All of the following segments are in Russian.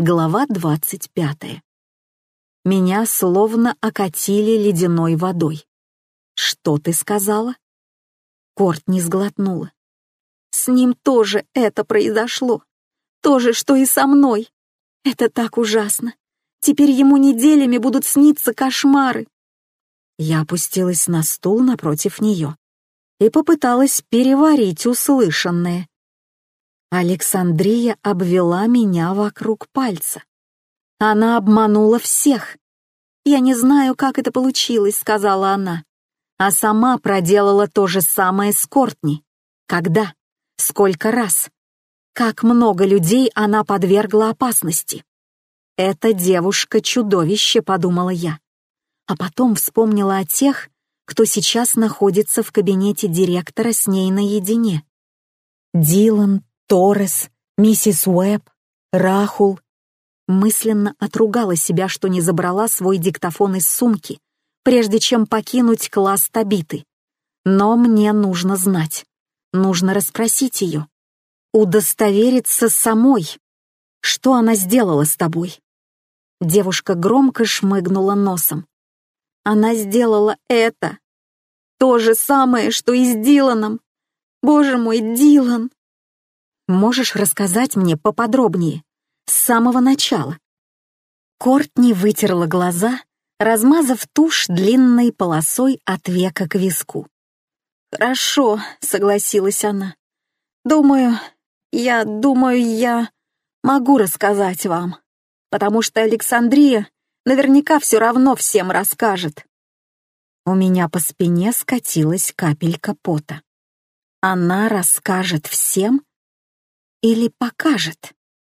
Глава 25. Меня словно окатили ледяной водой. «Что ты сказала?» Кортни сглотнула. «С ним тоже это произошло. То же, что и со мной. Это так ужасно. Теперь ему неделями будут сниться кошмары». Я опустилась на стул напротив нее и попыталась переварить услышанное. Александрия обвела меня вокруг пальца. Она обманула всех. «Я не знаю, как это получилось», — сказала она. А сама проделала то же самое с Кортни. Когда? Сколько раз? Как много людей она подвергла опасности? «Эта девушка-чудовище», — подумала я. А потом вспомнила о тех, кто сейчас находится в кабинете директора с ней наедине. Дилан, Торрес, миссис Уэбб, Рахул. Мысленно отругала себя, что не забрала свой диктофон из сумки, прежде чем покинуть класс Табиты. Но мне нужно знать. Нужно расспросить ее. Удостовериться самой. Что она сделала с тобой? Девушка громко шмыгнула носом. Она сделала это. То же самое, что и с Диланом. Боже мой, Дилан. Можешь рассказать мне поподробнее, с самого начала?» Кортни вытерла глаза, размазав тушь длинной полосой от века к виску. «Хорошо», — согласилась она. Думаю, я могу рассказать вам, потому что Александрия наверняка все равно всем расскажет». У меня по спине скатилась капелька пота. Она расскажет всем? Или покажет?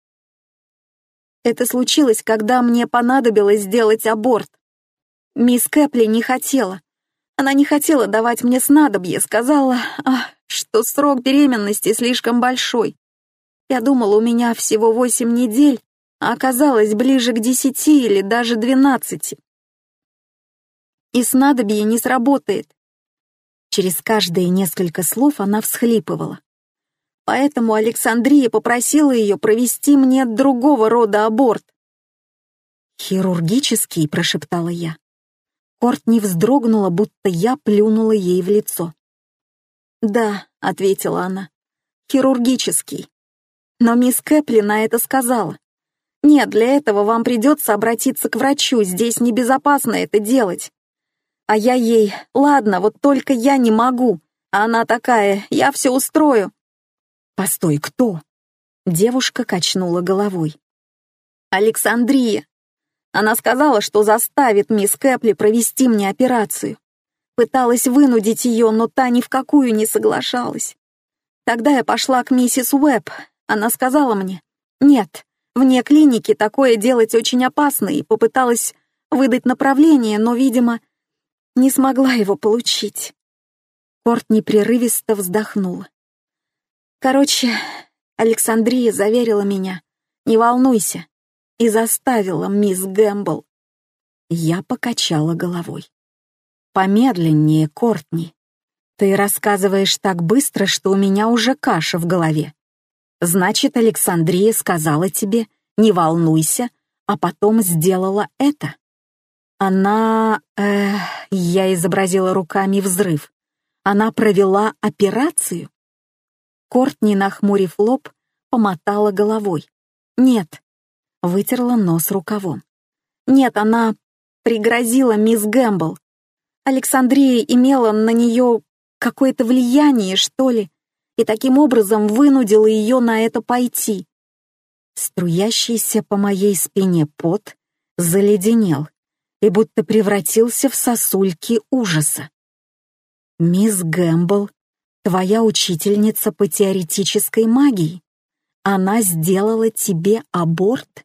Это случилось, когда мне понадобилось сделать аборт. Мисс Кэпли не хотела. Она не хотела давать мне снадобье, сказала, что срок беременности слишком большой. Я думала, у меня всего 8 недель, а оказалось ближе к 10 или даже 12. И снадобье не сработает. Через каждые несколько слов она всхлипывала. Поэтому Александрия попросила ее провести мне другого рода аборт. «Хирургический», — прошептала я. Кортни вздрогнула, будто я плюнула ей в лицо. «Да», — ответила она, — «хирургический. Но мисс Кэпли на это сказала. Нет, для этого вам придется обратиться к врачу, здесь небезопасно это делать. А я ей, ладно, вот только я не могу. А она такая, я все устрою». «Постой, кто?» Девушка качнула головой. «Александрия. Она сказала, что заставит мисс Кэпли провести мне операцию. Пыталась вынудить ее, но та ни в какую не соглашалась. Тогда я пошла к миссис Уэбб. Она сказала мне, нет, вне клиники такое делать очень опасно, и попыталась выдать направление, но, видимо, не смогла его получить». Кортни прерывисто вздохнула. Короче, Александрия заверила меня, не волнуйся, и заставила мисс Гэмбл. Я покачала головой. «Помедленнее, Кортни. Ты рассказываешь так быстро, что у меня уже каша в голове. Значит, Александрия сказала тебе, не волнуйся, а потом сделала это?» Она... Я изобразила руками взрыв. Она провела операцию? Кортни, нахмурив лоб, помотала головой. «Нет», — вытерла нос рукавом. «Нет, она пригрозила мисс Гэмбл. Александрия имела на нее какое-то влияние, что ли, и таким образом вынудила ее на это пойти». Струящийся по моей спине пот заледенел и будто превратился в сосульки ужаса. «Мисс Гэмбл, твоя учительница по теоретической магии, она сделала тебе аборт?»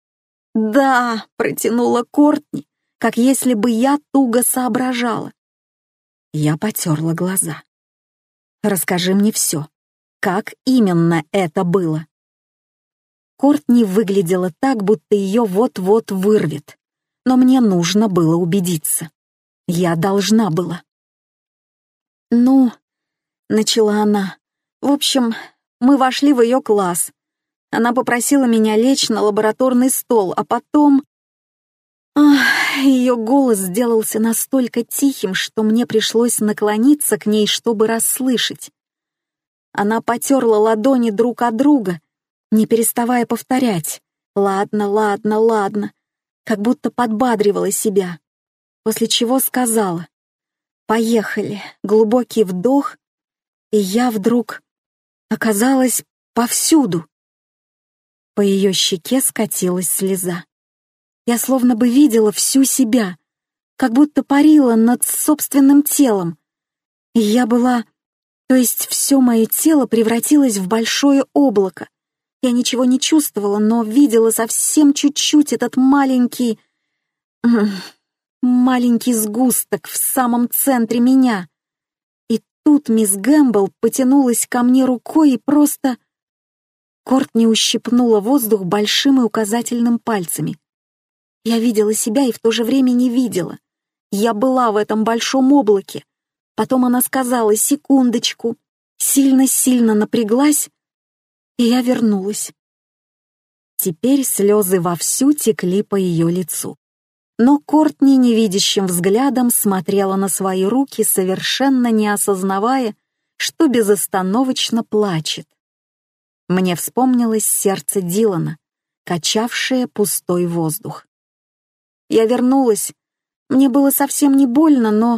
«Да», — протянула Кортни, как если бы я туго соображала. Я потерла глаза. «Расскажи мне все. Как именно это было?» Кортни выглядела так, будто ее вот-вот вырвет, но мне нужно было убедиться. Я должна была. «Ну...» — начала она. «В общем, мы вошли в ее класс. Она попросила меня лечь на лабораторный стол, а потом... Ее голос сделался настолько тихим, что мне пришлось наклониться к ней, чтобы расслышать. Она потерла ладони друг от друга, не переставая повторять: «Ладно, ладно, ладно», как будто подбадривала себя, после чего сказала: «Поехали». Глубокий вдох, и я вдруг оказалась повсюду. По ее щеке скатилась слеза. Я словно бы видела всю себя, как будто парила над собственным телом. И я была... То есть все мое тело превратилось в большое облако. Я ничего не чувствовала, но видела совсем чуть-чуть этот маленький сгусток в самом центре меня. И тут мисс Гэмбл потянулась ко мне рукой и просто... Кортни ущипнула воздух большим и указательным пальцами. Я видела себя и в то же время не видела. Я была в этом большом облаке. Потом она сказала: «Секундочку», сильно-сильно напряглась, и я вернулась. Теперь слезы вовсю текли по ее лицу. Но Кортни невидящим взглядом смотрела на свои руки, совершенно не осознавая, что безостановочно плачет. Мне вспомнилось сердце Дилана, качавшее пустой воздух. Я вернулась. Мне было совсем не больно, но...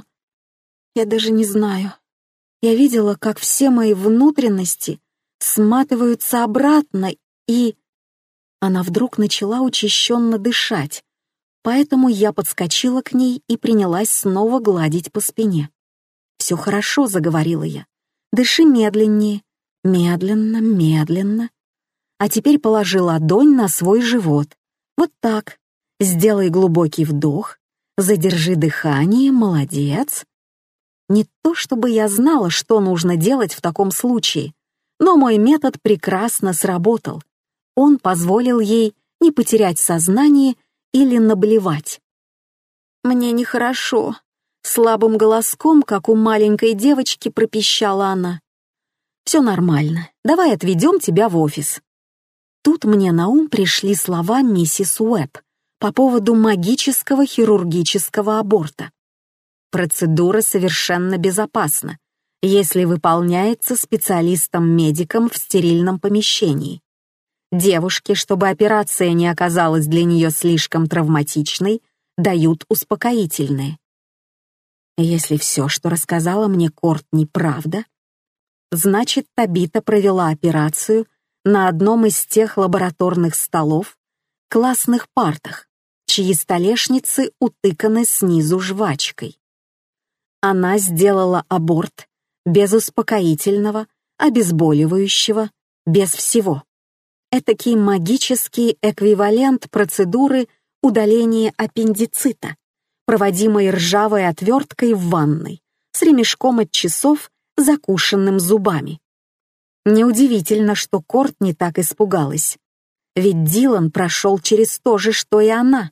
Я даже не знаю. Я видела, как все мои внутренности сматываются обратно, и... Она вдруг начала учащенно дышать, поэтому я подскочила к ней и принялась снова гладить по спине. «Все хорошо», — заговорила я. «Дыши медленнее, медленно, медленно. А теперь положи ладонь на свой живот. Вот так. Сделай глубокий вдох, задержи дыхание, молодец». Не то чтобы я знала, что нужно делать в таком случае, но мой метод прекрасно сработал. Он позволил ей не потерять сознание или наблевать. «Мне нехорошо», — слабым голоском, как у маленькой девочки, пропищала она. «Все нормально, давай отведем тебя в офис». Тут мне на ум пришли слова миссис Уэбб по поводу магического хирургического аборта. Процедура совершенно безопасна, если выполняется специалистом-медиком в стерильном помещении. Девушке, чтобы операция не оказалась для нее слишком травматичной, дают успокоительные. Если все, что рассказала мне Кортни, правда, значит, Табита провела операцию на одном из тех лабораторных столов, классных партах, чьи столешницы утыканы снизу жвачкой. Она сделала аборт без успокоительного, обезболивающего, без всего. Этакий магический эквивалент процедуры удаления аппендицита, проводимой ржавой отверткой в ванной, с ремешком от часов, закушенным зубами. Неудивительно, что Кортни так испугалась, ведь Дилан прошел через то же, что и она.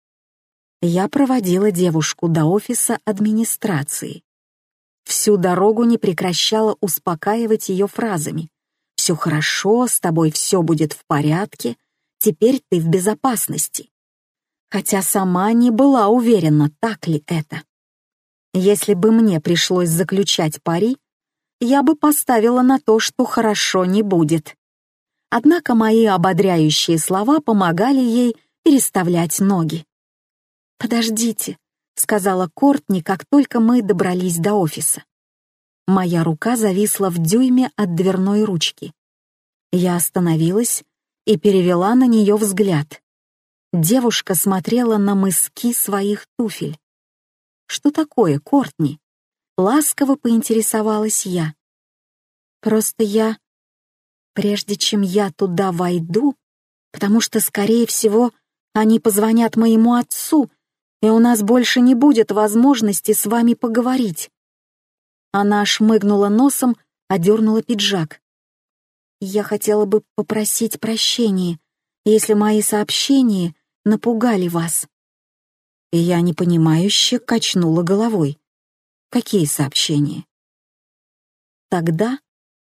Я проводила девушку до офиса администрации. Всю дорогу не прекращала успокаивать ее фразами: «Все хорошо, с тобой все будет в порядке, теперь ты в безопасности». Хотя сама не была уверена, так ли это. Если бы мне пришлось заключать пари, я бы поставила на то, что хорошо не будет. Однако мои ободряющие слова помогали ей переставлять ноги. «Подождите», — сказала Кортни, как только мы добрались до офиса. Моя рука зависла в дюйме от дверной ручки. Я остановилась и перевела на нее взгляд. Девушка смотрела на мыски своих туфель. «Что такое, Кортни?» — ласково поинтересовалась я. «Просто я... Прежде чем я туда войду, потому что, скорее всего, они позвонят моему отцу, и у нас больше не будет возможности с вами поговорить». Она шмыгнула носом, одернула пиджак. «Я хотела бы попросить прощения, если мои сообщения напугали вас». И я непонимающе качнула головой. «Какие сообщения?» Тогда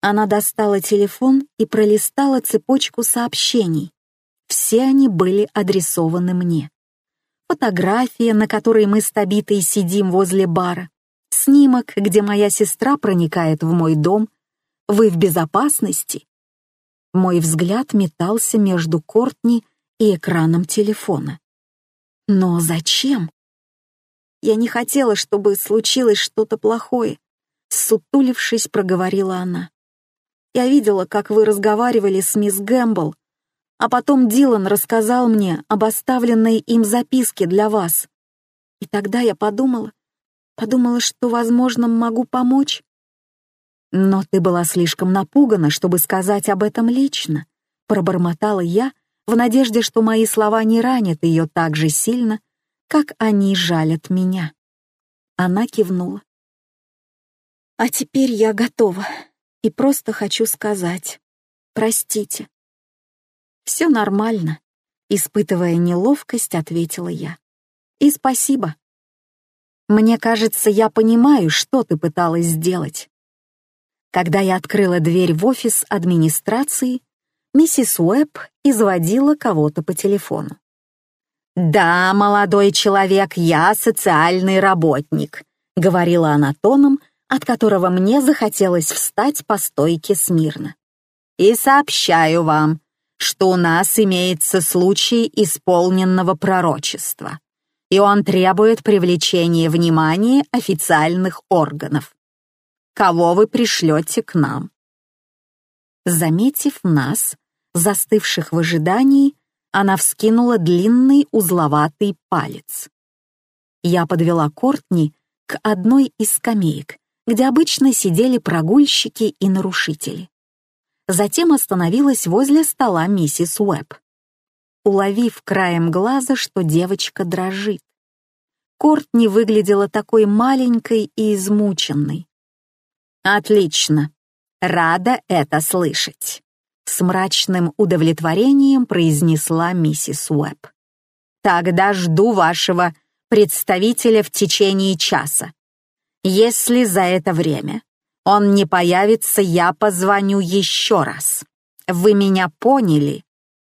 Она достала телефон и пролистала цепочку сообщений. Все они были адресованы мне. Фотография, на которой мы с Табитой сидим возле бара. Снимок, где моя сестра проникает в мой дом. Вы в безопасности? Мой взгляд метался между Кортни и экраном телефона. Но зачем? Я не хотела, чтобы случилось что-то плохое. Ссутулившись, проговорила она. Я видела, как вы разговаривали с мисс Гэмбл, а потом Дилан рассказал мне об оставленной им записке для вас. И тогда я подумала, что, возможно, могу помочь. Но ты была слишком напугана, чтобы сказать об этом лично, пробормотала я, в надежде, что мои слова не ранят ее так же сильно, как они жалят меня. Она кивнула. А теперь я готова и просто хочу сказать: простите. Все нормально, испытывая неловкость, ответила я. И спасибо. Мне кажется, я понимаю, что ты пыталась сделать. Когда я открыла дверь в офис администрации, миссис Уэбб изводила кого-то по телефону. «Да, молодой человек, я социальный работник», — говорила она тоном, от которого мне захотелось встать по стойке смирно. «И сообщаю вам, что у нас имеется случай исполненного пророчества, и он требует привлечения внимания официальных органов. Кого вы пришлете к нам?» Заметив нас, застывших в ожидании, она вскинула длинный узловатый палец. Я подвела Кортни к одной из скамеек, где обычно сидели прогульщики и нарушители. Затем остановилась возле стола миссис Уэбб, уловив краем глаза, что девочка дрожит. Кортни выглядела такой маленькой и измученной. «Отлично, рада это слышать», — с мрачным удовлетворением произнесла миссис Уэбб. «Тогда жду вашего представителя в течение часа. Если за это время он не появится, я позвоню еще раз. Вы меня поняли?»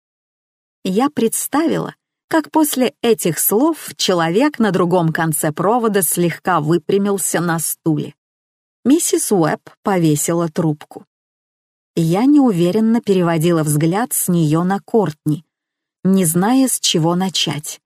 Я представила, как после этих слов человек на другом конце провода слегка выпрямился на стуле. Миссис Уэбб повесила трубку. Я неуверенно переводила взгляд с нее на Кортни, не зная, с чего начать.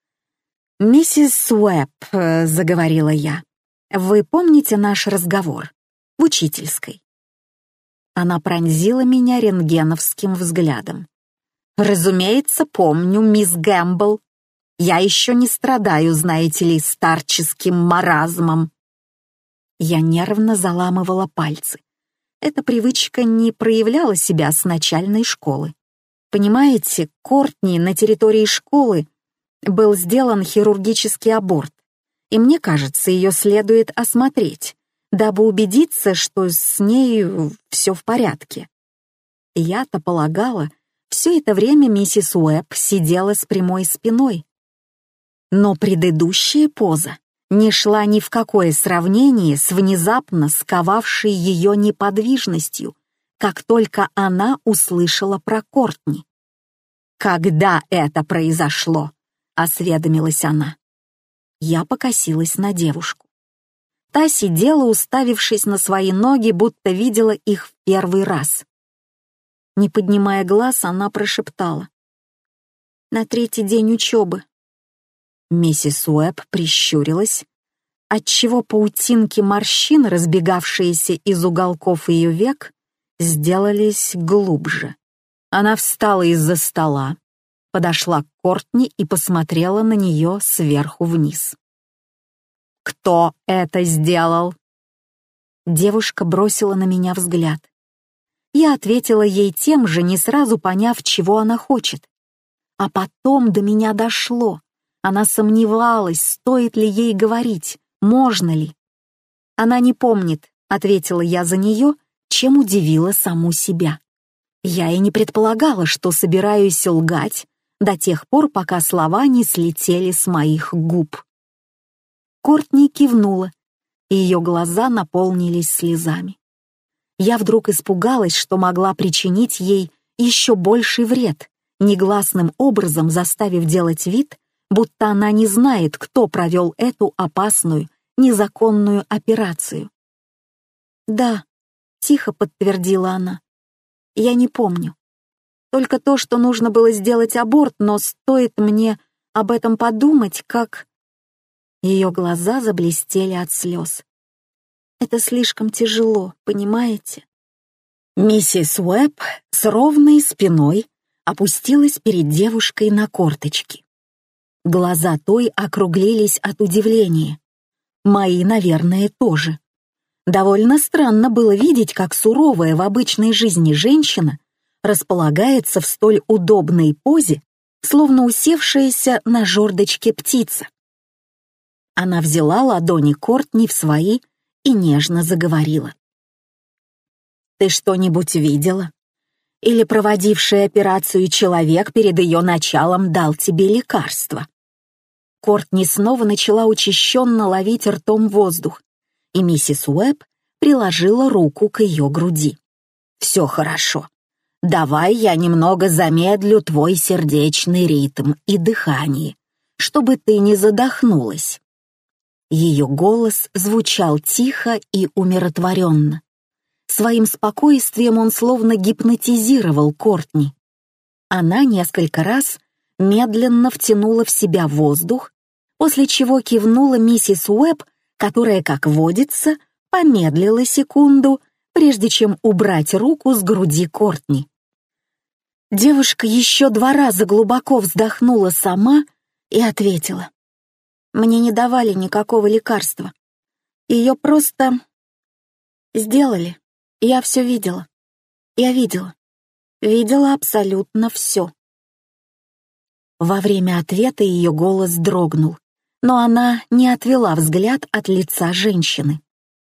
«Миссис Уэбб», — заговорила я, — «вы помните наш разговор в учительской?» Она пронзила меня рентгеновским взглядом. «Разумеется, помню, мисс Гэмбл. Я еще не страдаю, знаете ли, старческим маразмом». Я нервно заламывала пальцы. Эта привычка не проявляла себя с начальной школы. Понимаете, Кортни на территории школы был сделан хирургический аборт, и мне кажется, ее следует осмотреть, дабы убедиться, что с ней все в порядке. Я-то полагала, все это время миссис Уэбб сидела с прямой спиной. Но предыдущая поза не шла ни в какое сравнение с внезапно сковавшей ее неподвижностью, как только она услышала про Кортни. «Когда это произошло?» — осведомилась она. Я покосилась на девушку. Та сидела, уставившись на свои ноги, будто видела их в первый раз. Не поднимая глаз, она прошептала: «На 3-й день учебы». Миссис Уэбб прищурилась, отчего паутинки морщин, разбегавшиеся из уголков ее век, сделались глубже. Она встала из-за стола, подошла к Кортни и посмотрела на нее сверху вниз. «Кто это сделал?» Девушка бросила на меня взгляд. Я ответила ей тем же, не сразу поняв, чего она хочет. А потом до меня дошло. Она сомневалась, стоит ли ей говорить, можно ли. «Она не помнит», — ответила я за нее, чем удивила саму себя. Я и не предполагала, что собираюсь лгать до тех пор, пока слова не слетели с моих губ. Кортни кивнула, и ее глаза наполнились слезами. я вдруг испугалась, что могла причинить ей еще больший вред, негласным образом заставив делать вид, будто она не знает, кто провел эту опасную, незаконную операцию. «Да», — тихо подтвердила она, — «я не помню. Только то, что нужно было сделать аборт, но стоит мне об этом подумать, как...» Ее глаза заблестели от слез. «Это слишком тяжело, понимаете?» Миссис Уэбб с ровной спиной опустилась перед девушкой на корточки. Глаза той округлились от удивления. Мои, наверное, тоже. Довольно странно было видеть, как суровая в обычной жизни женщина располагается в столь удобной позе, словно усевшаяся на жердочке птица. Она взяла ладони Кортни в свои и нежно заговорила. «Ты что-нибудь видела? Или проводивший операцию человек перед ее началом дал тебе лекарство?» Кортни снова начала учащенно ловить ртом воздух, и миссис Уэбб приложила руку к ее груди. «Все хорошо. Давай я немного замедлю твой сердечный ритм и дыхание, чтобы ты не задохнулась». Ее голос звучал тихо и умиротворенно. Своим спокойствием он словно гипнотизировал Кортни. Она несколько раз медленно втянула в себя воздух, после чего кивнула миссис Уэбб, которая, как водится, помедлила секунду, прежде чем убрать руку с груди Кортни. Девушка еще 2 раза глубоко вздохнула сама и ответила. «Мне не давали никакого лекарства. Ее просто сделали. Я все видела. Я видела. Видела абсолютно все». Во время ответа ее голос дрогнул, но она не отвела взгляд от лица женщины.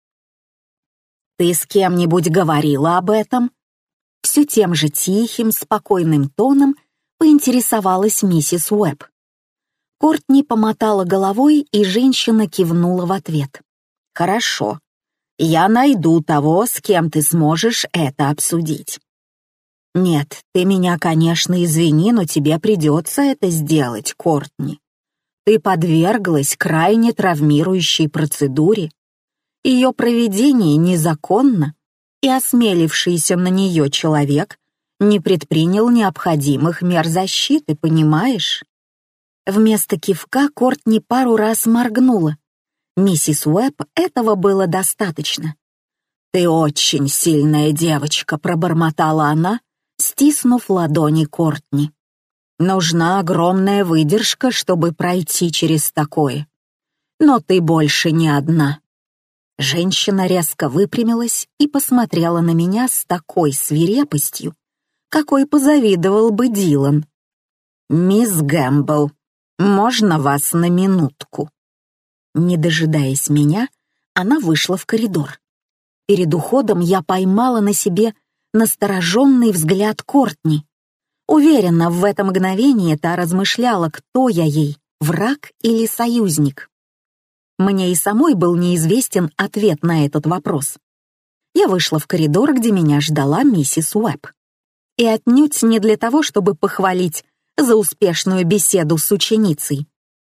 «Ты с кем-нибудь говорила об этом?» Все тем же тихим, спокойным тоном поинтересовалась миссис Уэбб. Кортни помотала головой, и женщина кивнула в ответ. «Хорошо. Я найду того, с кем ты сможешь это обсудить». «Нет, ты меня, конечно, извини, но тебе придется это сделать, Кортни. Ты подверглась крайне травмирующей процедуре. Ее проведение незаконно, и осмелившийся на нее человек не предпринял необходимых мер защиты, понимаешь?» Вместо кивка Кортни пару раз моргнула. Миссис Уэбб этого было достаточно. «Ты очень сильная девочка», — пробормотала она, стиснув ладони Кортни. «Нужна огромная выдержка, чтобы пройти через такое. Но ты больше не одна». Женщина резко выпрямилась и посмотрела на меня с такой свирепостью, какой позавидовал бы Дилан. «Мисс Гэмбл, можно вас на минутку?» Не дожидаясь меня, она вышла в коридор. Перед уходом я поймала на себе настороженный взгляд Кортни. Уверена, в это мгновение та размышляла, кто я ей, враг или союзник. Мне и самой был неизвестен ответ на этот вопрос. Я вышла в коридор, где меня ждала миссис Уэбб. И отнюдь не для того, чтобы похвалить за успешную беседу с ученицей.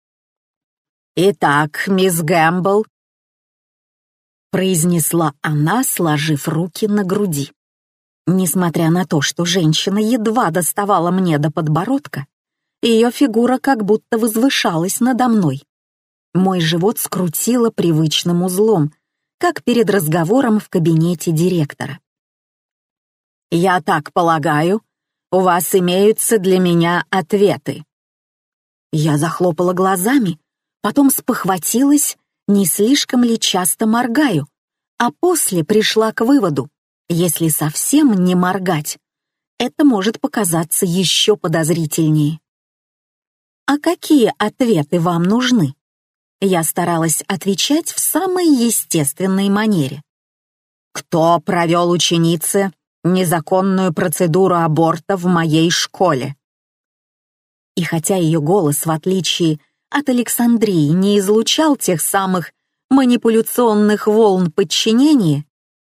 «Итак, мисс Гэмбл», — произнесла она, сложив руки на груди. Несмотря на то, что женщина едва доставала мне до подбородка, ее фигура как будто возвышалась надо мной. Мой живот скрутило привычным узлом, как перед разговором в кабинете директора. «Я так полагаю, у вас имеются для меня ответы». Я захлопала глазами, потом спохватилась, не слишком ли часто моргаю, а после пришла к выводу, если совсем не моргать, это может показаться еще подозрительнее. «А какие ответы вам нужны?» Я старалась отвечать в самой естественной манере. «Кто провел ученице незаконную процедуру аборта в моей школе?» И хотя ее голос, в отличие от Александрии, не излучал тех самых манипуляционных волн подчинения,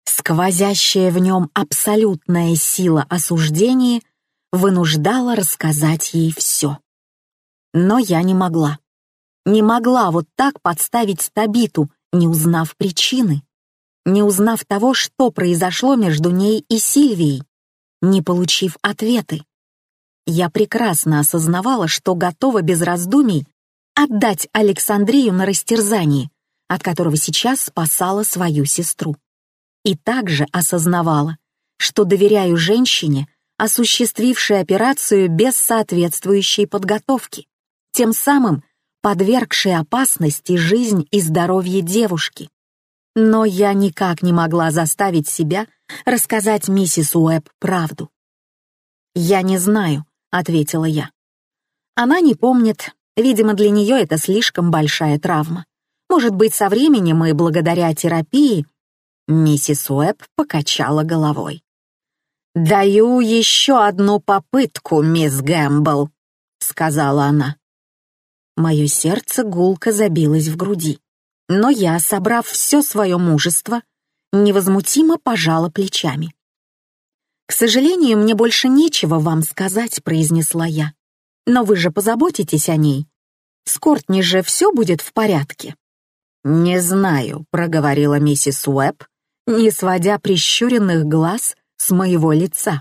Сквозящая в нем абсолютная сила осуждения вынуждала рассказать ей все. Но я не могла. Не могла вот так подставить Табиту, не узнав причины, не узнав того, что произошло между ней и Сильвией, не получив ответы. Я прекрасно осознавала, что готова без раздумий отдать Александрию на растерзание, от которого сейчас спасала свою сестру. И также осознавала, что доверяю женщине, осуществившей операцию без соответствующей подготовки, тем самым подвергшей опасности жизнь и здоровье девушки. Но я никак не могла заставить себя рассказать миссис Уэбб правду. «Я не знаю», — ответила я. Она не помнит, видимо, для нее это слишком большая травма. Может быть, со временем и благодаря терапии. Миссис Уэбб покачала головой. «Даю еще одну попытку, мисс Гэмбл», — сказала она. Мое сердце гулко забилось в груди, но я, собрав все свое мужество, невозмутимо пожала плечами. «К сожалению, мне больше нечего вам сказать», — произнесла я. «Но вы же позаботитесь о ней. С Кортни же все будет в порядке». «Не знаю», — проговорила миссис Уэбб, не сводя прищуренных глаз с моего лица.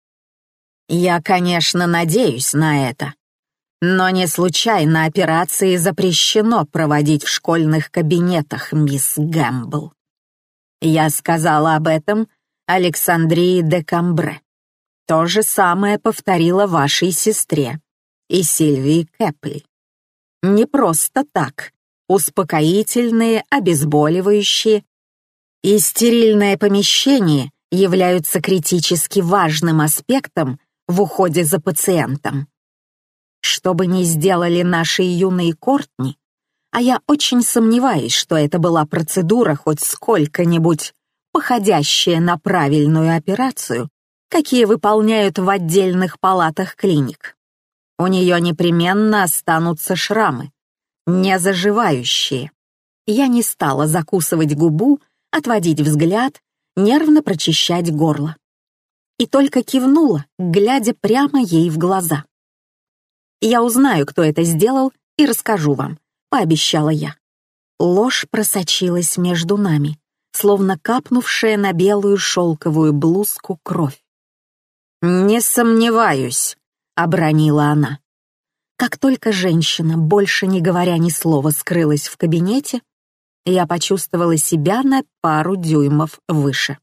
«Я, конечно, надеюсь на это, но не случайно операции запрещено проводить в школьных кабинетах, мисс Гэмбл. Я сказала об этом Александрии де Камбре. То же самое повторила вашей сестре и Сильвии Кэпли. Не просто так. Успокоительные, обезболивающие и стерильное помещение являются критически важным аспектом в уходе за пациентом. Что бы ни сделали наши юные Кортни, а я очень сомневаюсь, что это была процедура хоть сколько-нибудь походящая на правильную операцию, какие выполняют в отдельных палатах клиник. У нее непременно останутся шрамы, не заживающие. Я не стала закусывать губу, отводить взгляд, нервно прочищать горло. И только кивнула, глядя прямо ей в глаза. «Я узнаю, кто это сделал, и расскажу вам», — пообещала я. Ложь просочилась между нами, словно капнувшая на белую шелковую блузку кровь. «Не сомневаюсь», — обронила она. Как только женщина, больше не говоря ни слова, скрылась в кабинете, я почувствовала себя на пару дюймов выше.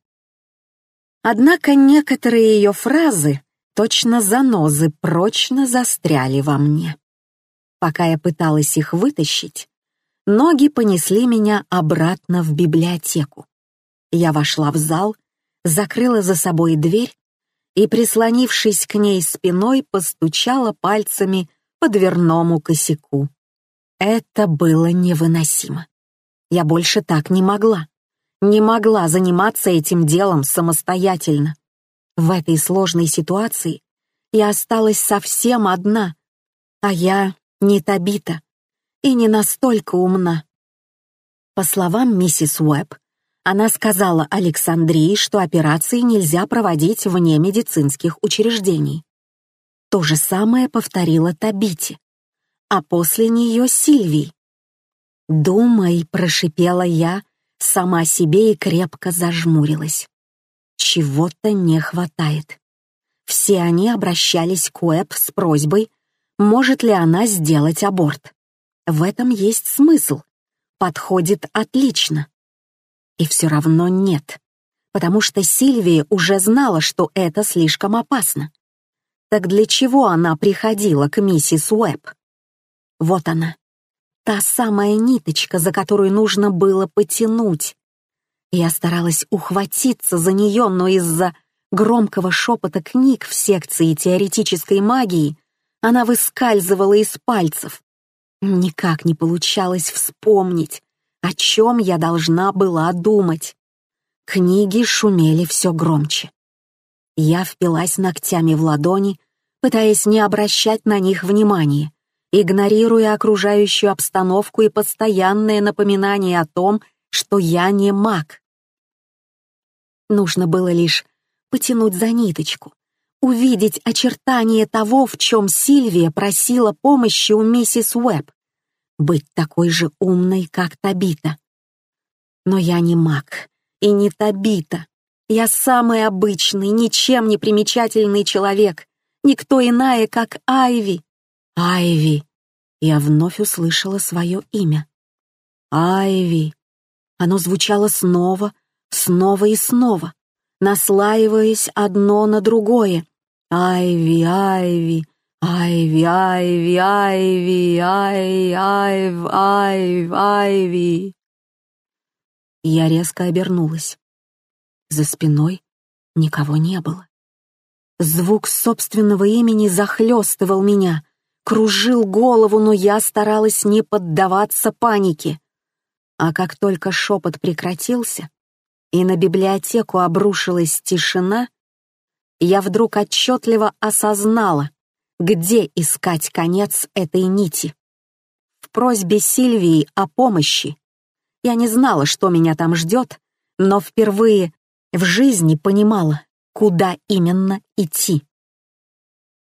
Однако некоторые ее фразы, точно занозы, прочно застряли во мне. Пока я пыталась их вытащить, ноги понесли меня обратно в библиотеку. Я вошла в зал, закрыла за собой дверь и, прислонившись к ней спиной, постучала пальцами по дверному косяку. Это было невыносимо. Я больше так не могла. Не могла заниматься этим делом самостоятельно. В этой сложной ситуации я осталась совсем одна, а я не Табита и не настолько умна. По словам миссис Уэбб, она сказала Александрии, что операции нельзя проводить вне медицинских учреждений. То же самое повторила Табите, а после нее Сильвии. «Думай», — прошипела я сама себе и крепко зажмурилась. Чего-то не хватает. Все они обращались к Уэбб с просьбой, может ли она сделать аборт. В этом есть смысл. Подходит отлично. И все равно нет, потому что Сильвия уже знала, что это слишком опасно. Так для чего она приходила к миссис Уэбб? Вот она, та самая ниточка, за которую нужно было потянуть. Я старалась ухватиться за нее, но из-за громкого шепота книг в секции теоретической магии она выскальзывала из пальцев. Никак не получалось вспомнить, о чем я должна была думать. Книги шумели все громче. Я впилась ногтями в ладони, пытаясь не обращать на них внимания, игнорируя окружающую обстановку и постоянное напоминание о том, что я не маг. Нужно было лишь потянуть за ниточку, увидеть очертания того, в чем Сильвия просила помощи у миссис Уэбб, быть такой же умной, как Табита. Но я не маг и не Табита. Я самый обычный, ничем не примечательный человек, никто иная, как Айви. Айви. Я вновь услышала свое имя. Айви. Оно звучало снова, снова и снова, наслаиваясь одно на другое. Айви, Айви, Айви, Айви, Айви, Айв, Айви. Я резко обернулась. За спиной никого не было. Звук собственного имени захлестывал меня, кружил голову, но я старалась не поддаваться панике. А как только шепот прекратился, и на библиотеку обрушилась тишина, я вдруг отчетливо осознала, где искать конец этой нити. В просьбе Сильвии о помощи. Я не знала, что меня там ждет, но впервые в жизни понимала, куда именно идти.